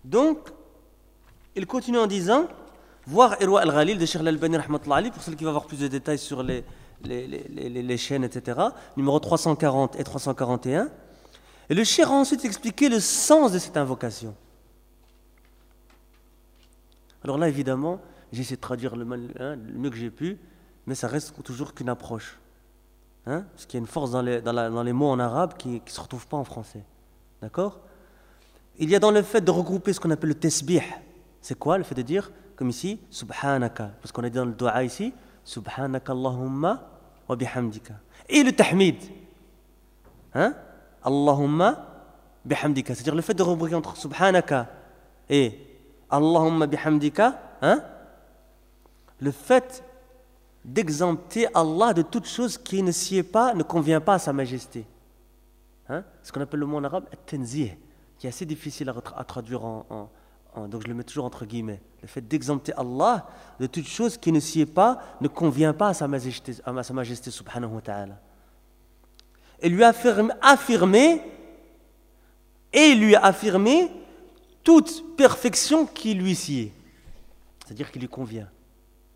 Donc, il continue en disant, voir Irwa al-Ghalil de Cheikh al-Albani rahmatullah alayhi, pour celui qui va avoir plus de détails sur les, les, les, les, les chaînes, et cetera, numéro trois cent quarante et trois cent quarante et un. Et le Cheikh a ensuite expliqué le sens de cette invocation. Alors là, évidemment, j'ai essayé de traduire le, hein, le mieux que j'ai pu, mais ça reste toujours qu'une approche. Hein, parce qu'il y a une force dans les, dans la, dans les mots en arabe qui ne se retrouvent pas en français. D'accord ? Il y a dans le fait de regrouper ce qu'on appelle le tasbih. C'est quoi le fait de dire, comme ici, subhanaka, parce qu'on a dit dans le dua ici, subhanaka Allahumma wa bihamdika. Et le tahmid. Hein ? Allahumma bihamdika. C'est-à-dire le fait de regrouper entre subhanaka et Allahumma bihamdika. Hein ? Le fait d'exempter Allah de toute chose qui ne s'y est pas, ne convient pas à sa majesté. Hein? Ce qu'on appelle le mot en arabe at-tanzih, qui est assez difficile à, à traduire en, en, en, donc je le mets toujours entre guillemets. Le fait d'exempter Allah de toute chose qui ne s'y est pas, ne convient pas à sa majesté, à sa majesté subhanahu wa ta'ala. Et lui a affirmé, affirmé et lui a affirmé toute perfection qui lui s'y est. C'est-à-dire qui lui convient. D'accord ?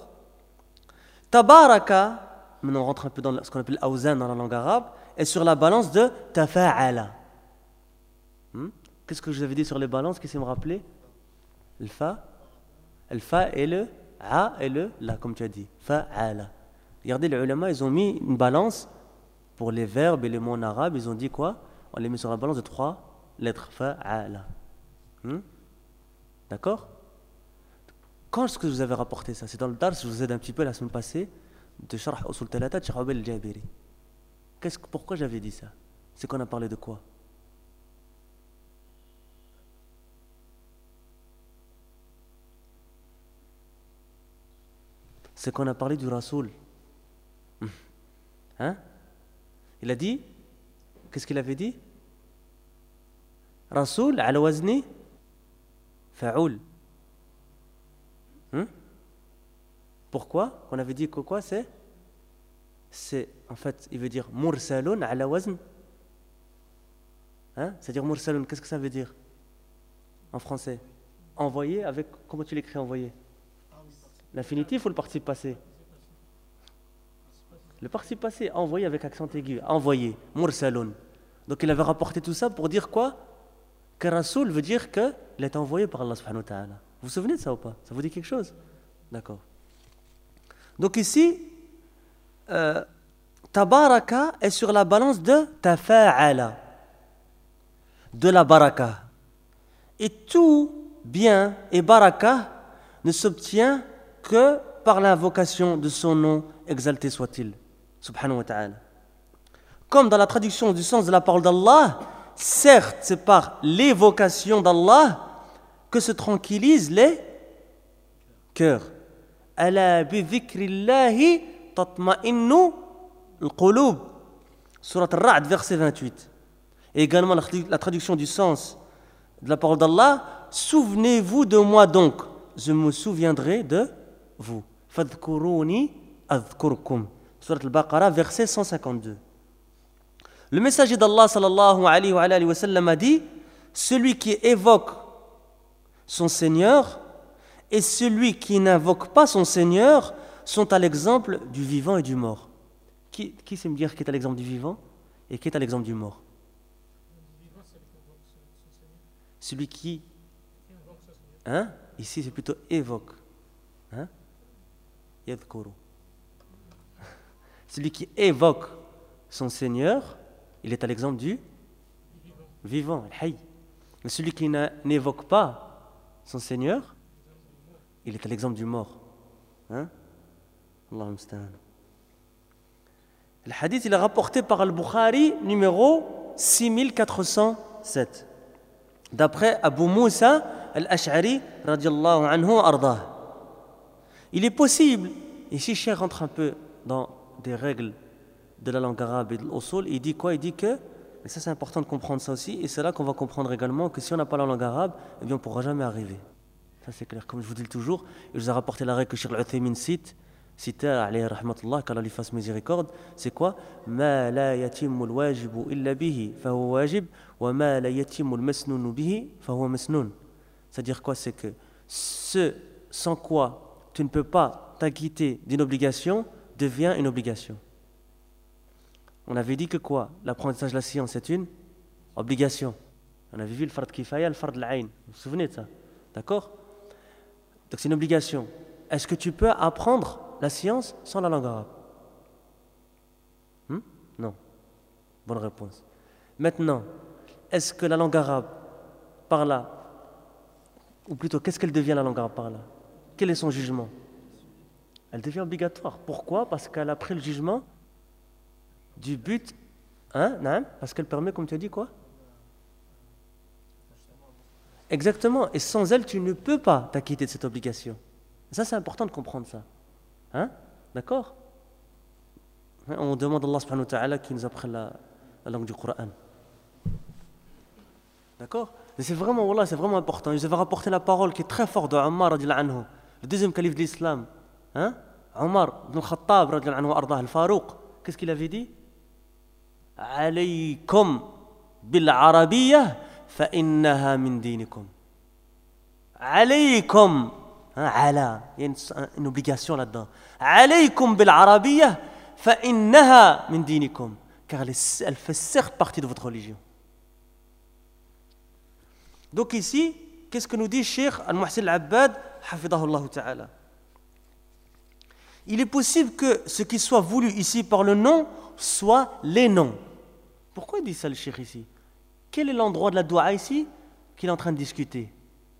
Tabaraka, maintenant on rentre un peu dans ce qu'on appelle awzan dans la langue arabe, est sur la balance de tafa'ala. Hmm? Qu'est-ce que je vous avais dit sur les balances? Qui sait me rappeler? Le fa, le fa et le a et le la, comme tu as dit. Fa'ala. Regardez, les ulama, ils ont mis une balance pour les verbes et les mots en arabe. Ils ont dit quoi? On les met sur la balance de trois lettres. Fa'ala. Hmm? D'accord? Quand est-ce que vous avez rapporté ça? C'est dans le dars, je vous aide un petit peu la semaine passée, de Sharh Usul Thalatha de Cheikh Abel al-Jabiri. Qu'est-ce que, pourquoi j'avais dit ça? C'est qu'on a parlé de quoi? C'est qu'on a parlé du Rasoul. Hein? Il a dit, qu'est-ce qu'il avait dit? Rasoul ala wazni fa'oul. Hmm? Pourquoi? On avait dit que quoi c'est? C'est, en fait, il veut dire mursalun ala wazn. Hein? C'est-à-dire mursalun, qu'est-ce que ça veut dire en français? Envoyé avec, comment tu l'écris envoyé? L'infinitif ou le participe passé? Le participe passé, envoyé avec accent aigu, envoyé, mursalun. Donc il avait rapporté tout ça pour dire quoi? Que Rasoul veut dire qu'il est envoyé par Allah subhanahu wa ta'ala. Vous vous souvenez de ça ou pas? Ça vous dit quelque chose? D'accord. Donc ici, euh, tabaraka est sur la balance de tafa'ala, de la baraka. Et tout bien et baraka ne s'obtient que par l'invocation de son nom, exalté soit-il, subhanahu wa ta'ala. Comme dans la traduction du sens de la parole d'Allah, certes c'est par l'évocation d'Allah que se tranquillisent les cœurs. Ala bi dhikrillahi tatma'innu al-qulub. Surat Ar-Ra'd, verset vingt-huit. Et également la traduction du sens de la parole d'Allah, souvenez-vous de moi donc, je me souviendrai de vous. Fadhkuruni adhkurkum. Surat Al-Baqarah, verset cent cinquante-deux. Le messager d'Allah sallallahu alayhi wa, alayhi wa sallam a dit, celui qui évoque son Seigneur et celui qui n'invoque pas son Seigneur sont à l'exemple du vivant et du mort. Qui, qui sait me dire qui est à l'exemple du vivant et qui est à l'exemple du mort? Celui qui... Hein? Ici c'est plutôt évoque. Hein? Yadhkuru. Celui qui évoque son Seigneur, il est à l'exemple du vivant, al-hayy. Mais celui qui n'évoque pas son Seigneur, il est à l'exemple du mort. Hein? Allahumma musta'an. Le hadith, il est rapporté par Al-Bukhari, numéro six mille quatre cent sept. D'après Abu Moussa Al-Ash'ari, radiyallahu anhu ardah. Il est possible, ici Cheikh rentre un peu dans des règles de la langue arabe et de l'usul, il dit quoi? Il dit que, et ça c'est important de comprendre ça aussi, et c'est là qu'on va comprendre également que si on n'a pas la langue arabe, eh bien on ne pourra jamais arriver. Ça c'est clair, comme je vous dis toujours, il vous a rapporté la règle que Cheikh Al-Uthaymin cite, cité alayhi rahmatullah, qu'Allah lui fasse miséricorde, c'est quoi? Ma la yatimmu al-wajibu illa bihi, fahuwa wajib, wa ma la yatimmu al-masnunu bihi, fahuwa masnun. C'est-à-dire quoi? C'est que ce sans quoi tu ne peux pas t'acquitter d'une obligation devient une obligation. On avait dit que quoi? L'apprentissage de la science est une obligation. On avait vu le fard kifaya, le fard al-ayn. Vous vous souvenez de ça? D'accord? Donc c'est une obligation. Est-ce que tu peux apprendre la science sans la langue arabe? hmm? Non. Bonne réponse. Maintenant, est-ce que la langue arabe, par là, ou plutôt, qu'est-ce qu'elle devient la langue arabe par là? Quel est son jugement? Elle devient obligatoire. Pourquoi? Parce qu'elle a pris le jugement du but, hein, non? Parce qu'elle permet, comme tu as dit, quoi? Exactement. Et sans elle, tu ne peux pas t'acquitter de cette obligation. Ça, c'est important de comprendre ça. Hein? D'accord? On demande à Allah subhanahu wa ta'ala qui nous apprenne la, la langue du Coran. D'accord? Mais c'est vraiment, wallah, c'est vraiment important. Je vais rapporter la parole qui est très forte de Omar radiallahu anhu, le deuxième calife de l'islam. Hein? Omar ibn al-Khattab radiallahu anhu ardah al-Farouq. Qu'est-ce qu'il avait dit? Alaykum bil-arabiyyah fa innaha min dinikum. Alaykum. Ala. Il y a une, une obligation là-dedans. Alaykum bil-arabiyyah fa innaha min dinikum. Car elle, est, elle fait certes partie de votre religion. Donc ici, qu'est-ce que nous dit Cheikh Al-Muhsin Al-Abbad, hafidahullah ta'ala? Il est possible que ce qui soit voulu ici par le nom soit les noms. Pourquoi il dit ça le Cheikh ici? Quel est l'endroit de la doua ici qu'il est en train de discuter?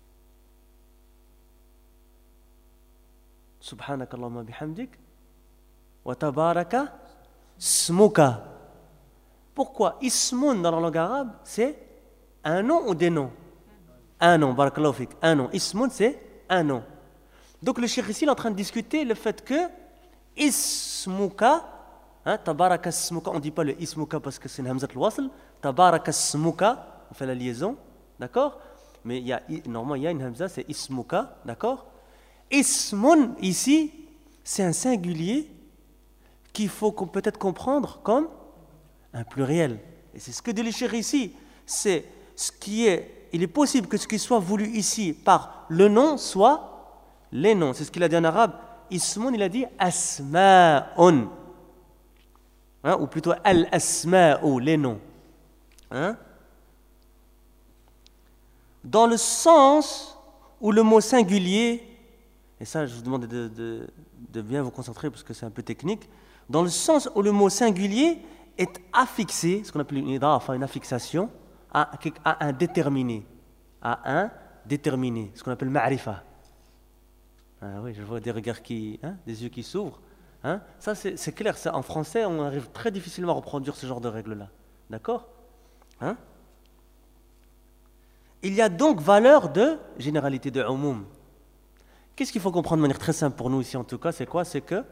Subhanaka Allahumma bihamdik wa tabaraka smuka. Pourquoi? Ismun dans la langue arabe, c'est un nom ou des noms? Un nom, barakallahu fik, un nom. Ismun, c'est un nom. Donc le cheikh ici il est en train de discuter le fait que ismuka, hein, tabaraka smuka, on ne dit pas le ismuka parce que c'est une hamzat al-wasl, tabaraka smuka, on fait la liaison, d'accord? Mais il y a, normalement il y a une hamza, c'est ismuka, d'accord? Ismun, ici, c'est un singulier qu'il faut peut-être comprendre comme un pluriel. Et c'est ce que dit le cheikh ici, c'est ce qui est. Il est possible que ce qui soit voulu ici par le nom soit les noms. C'est ce qu'il a dit en arabe. Ismun, il a dit asma'un. Hein, ou plutôt al-asma'u, les noms. Hein? Dans le sens où le mot singulier, et ça je vous demande de, de, de bien vous concentrer parce que c'est un peu technique, dans le sens où le mot singulier est affixé, ce qu'on appelle une idafa, une affixation, À, à un déterminé, à un déterminé, ce qu'on appelle ma'rifa. Ah oui, je vois des regards qui, hein, des yeux qui s'ouvrent. Hein. Ça, c'est, c'est clair. Ça, en français, on arrive très difficilement à reproduire ce genre de règles-là. D'accord? Hein? Il y a donc valeur de généralité, de umum. Qu'est-ce qu'il faut comprendre de manière très simple pour nous ici, en tout cas? C'est quoi? C'est que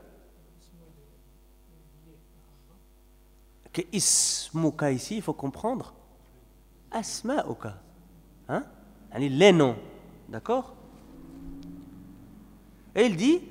que ismuka ici, il faut comprendre asma'uka, hein? Les noms, d'accord? Et il dit,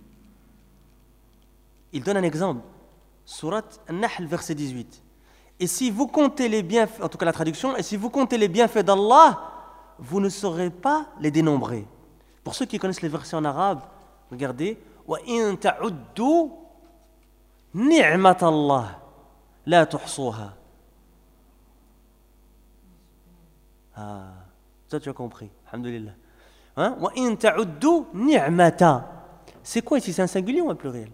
il donne un exemple, Surat An-Nahl, verset dix-huit. Et si vous comptez les bienfaits, en tout cas la traduction, et si vous comptez les bienfaits d'Allah, vous ne saurez pas les dénombrer. Pour ceux qui connaissent les versets en arabe, regardez, wa in ta'uddu ni'matallah la tuhsuha. Ah, ça tu as compris, alhamdulillah. Hein? Wa in ta'uddu ni'mata. C'est quoi ici? C'est un singulier ou un pluriel?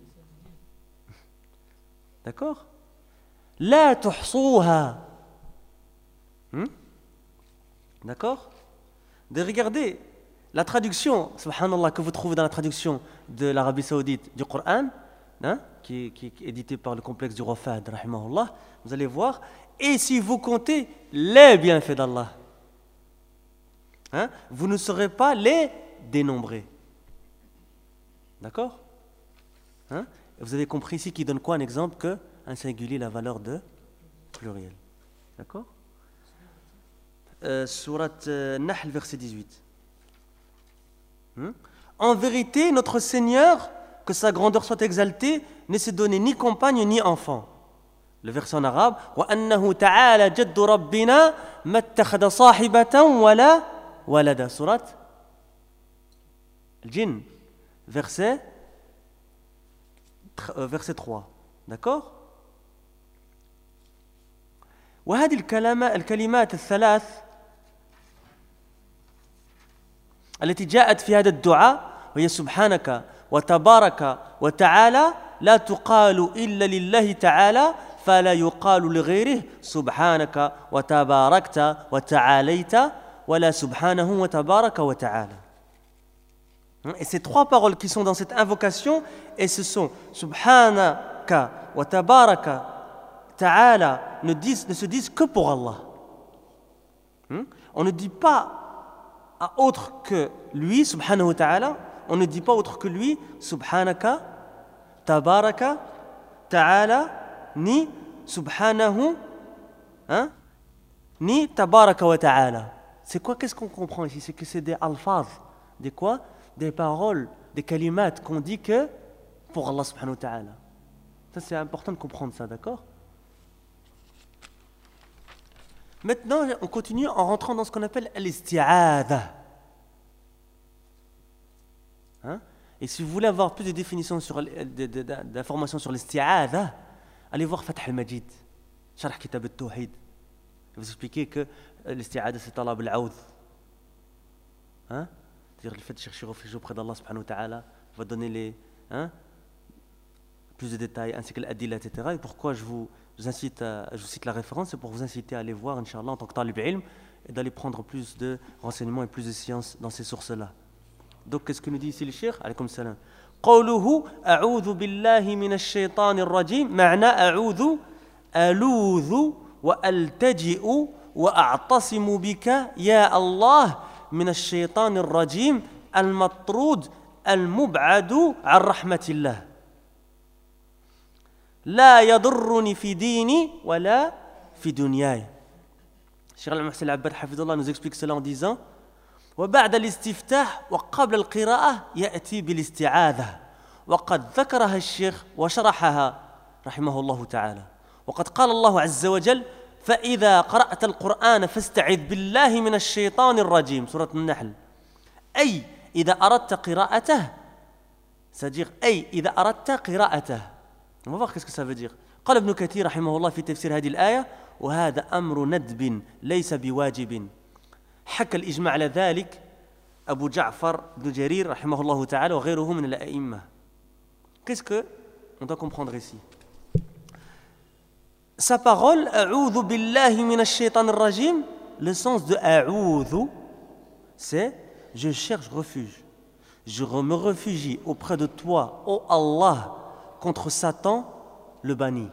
D'accord? La tuhsuha. Hmm? D'accord? De regarder la traduction, subhanallah, que vous trouvez dans la traduction de l'Arabie Saoudite du Coran, hein, qui, qui, qui est édité par le complexe du roi Fahd, rahimahullah, vous allez voir. Et si vous comptez les bienfaits d'Allah, hein, vous ne saurez pas les dénombrer. D'accord? Hein? Vous avez compris ici qu'il donne quoi un exemple? Que un singulier la valeur de pluriel. D'accord? euh, Surat euh, Nahl, verset dix-huit. Hmm? En vérité, notre Seigneur, que sa grandeur soit exaltée, ne s'est donné ni compagne ni enfant. Le verset en arabe, وَأَنَّهُ تَعَالَى جَدُّ رَبِّنَا مَا اتَّخَذَ صَاحِبَةً وَلَا walada. Surat Al-Jinn, verset, euh, verset trois. D'accord? وهذه الكلمات الكلمات الثلاث التي جاءت في هذا الدعاء وهي سبحانك وتبارك وتعالى لا تقال إلا لله تعالى فلا يقال لغيره سبحانك وتباركت وتعاليت ولا سبحانه وتبارك وتعالى. Et ces trois paroles qui sont dans cette invocation, et ce sont Subhanaka wa Tabaraka Ta'ala, ne, disent, ne se disent que pour Allah. Hmm? On ne dit pas à autre que lui, Subhanahu wa Ta'ala, on ne dit pas autre que lui, Subhanaka, Tabaraka, Ta'ala, ni Subhanahu, hein? Ni Tabaraka wa Ta'ala. C'est quoi, qu'est-ce qu'on comprend ici? C'est que c'est des alfaz, des quoi? Des paroles, des kalimats qu'on dit que pour Allah Subhanahu wa Ta'ala. Ça c'est important de comprendre ça, d'accord? Maintenant, on continue en rentrant dans ce qu'on appelle l'isti'adha. Hein? Et si vous voulez avoir plus de définitions, sur, d'informations sur l'isti'adha, allez voir Fath al-Majid, Sharh Kitab al-Tawhid. Vous expliquez que l'isti'adha c'est talab al-aoud. Hein? C'est-à-dire le fait de chercher refuge auprès d'Allah subhanahu wa ta'ala, va donner les, hein, plus de détails, ainsi que l'adila, et cetera. Et pourquoi je vous, je vous incite à, je vous cite la référence, c'est pour vous inciter à aller voir, Inch'Allah, en tant que talib ilm, et d'aller prendre plus de renseignements et plus de sciences dans ces sources-là. Donc, qu'est-ce que nous dit ici le cheikh? Alaykoum salam. قوله أعوذ بالله من الشيطان الرجيم معنى أعوذ ألوذ وألتجئ وأعتصم بك يا الله من الشيطان الرجيم المطرود المبعد عن رحمة الله لا يضرني في ديني ولا في دنياي. Cheikh Al-Muhsin Al-Abbad Hafidhullah nous explique cela en disant وبعد الاستفتاح وقبل القراءة يأتي بالاستعاذة وقد ذكرها الشيخ وشرحها رحمه الله تعالى وقد قال الله عز وجل فإذا قرأت القرآن فاستعذ بالله من الشيطان الرجيم سورة النحل أي إذا أردت قراءته c'est-à-dire أي إذا أردت قراءته. On va voir qu'est-ce que ça veut dire. قال ابن كثير رحمه الله في تفسير هذه الآية وهذا أمر ندب ليس بواجب. حكى الإجماع على ذلك أبو جعفر بن جرير رحمه الله تعالى وغيره من الأئمة. Qu'est-ce que on doit comprendre ici? Sa parole, أعوذ بالله من الشيطان الرجيم, le sens de أعوذ, c'est je cherche refuge. Je me réfugie auprès de toi, ô Allah, contre Satan, le banni.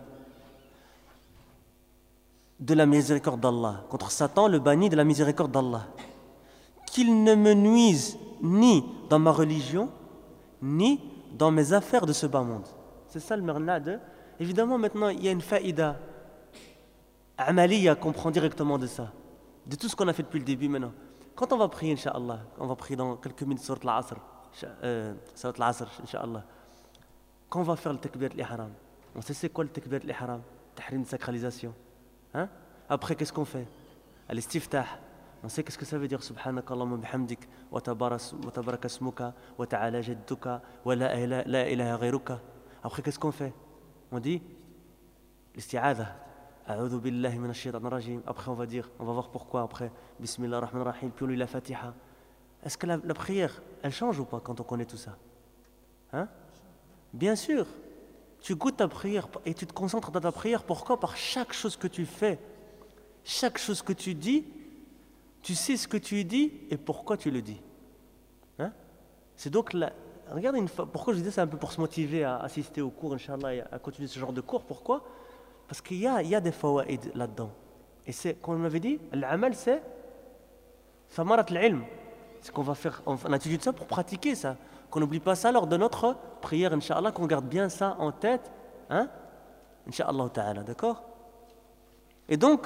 De la miséricorde d'Allah. Contre Satan, le banni de la miséricorde d'Allah. Qu'il ne me nuise ni dans ma religion, ni dans mes affaires de ce bas monde. C'est ça le merna de... Évidemment, maintenant, il y a une faïda. Amaliya comprend directement de ça. De tout ce qu'on a fait depuis le début maintenant. Quand on va prier, Inch'Allah, on va prier dans quelques minutes sur l'Asr, euh, sur l'Asr, Inch'Allah. Quand on va faire le takbir al-ihram, on sait c'est quoi le takbir al-ihram? Tahrim de sacralisation. Hein? Après, qu'est-ce qu'on fait? Al-istiftah. On sait qu'est-ce que ça veut dire. Subhanaka Allahumma bihamdik, wa tabaraka ismuka, wa ta'ala jadduka, wa la ilaha ghayruka. Après, qu'est-ce qu'on fait? On dit l'isti'adha. A'udhu billahi minash shaitanir rajim. Après, on va dire, on va voir pourquoi après. Bismillah ar-Rahman ar-Rahim. Puis on lit la Fatiha. Est-ce que la, la prière, elle change ou pas quand on connaît tout ça? Hein? Bien sûr. Tu goûtes ta prière et tu te concentres dans ta prière. Pourquoi? Par chaque chose que tu fais, chaque chose que tu dis, tu sais ce que tu dis et pourquoi tu le dis. Hein? C'est donc la... Regarde une fois, pourquoi je dis c'est un peu pour se motiver à assister au cours, Inch'Allah, et à continuer ce genre de cours. Pourquoi? Parce qu'il y a, il y a des fawaïd là-dedans. Et c'est, comme on m'avait dit, l'amal c'est samarat al-ilm. C'est qu'on va faire, on a étudié ça pour pratiquer ça. Qu'on n'oublie pas ça lors de notre prière, Inch'Allah, qu'on garde bien ça en tête, hein? Inch'Allah ta'ala, d'accord? Et donc,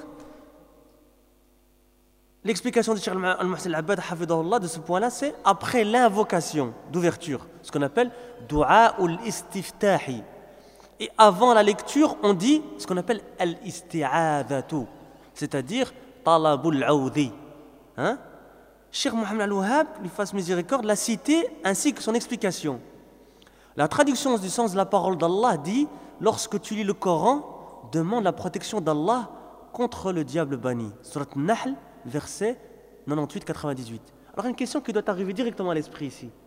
l'explication de Cheikh Al-Muhsin Al-Abbad Hafidhahullah de ce point-là, c'est après l'invocation d'ouverture, ce qu'on appelle Du'a ul-istiftahi. Et avant la lecture, on dit ce qu'on appelle Al-isti'adhatu, c'est-à-dire Talabul Aoudhi. Hein? Cheikh Mohammed Al-Wahhab, lui fasse miséricorde, l'a cité ainsi que son explication. La traduction du sens de la parole d'Allah dit « Lorsque tu lis le Coran, demande la protection d'Allah contre le diable banni. » Surat Nahl, verset quatre-vingt-dix-huit quatre-vingt-dix-huit. Alors une question qui doit arriver directement à l'esprit ici.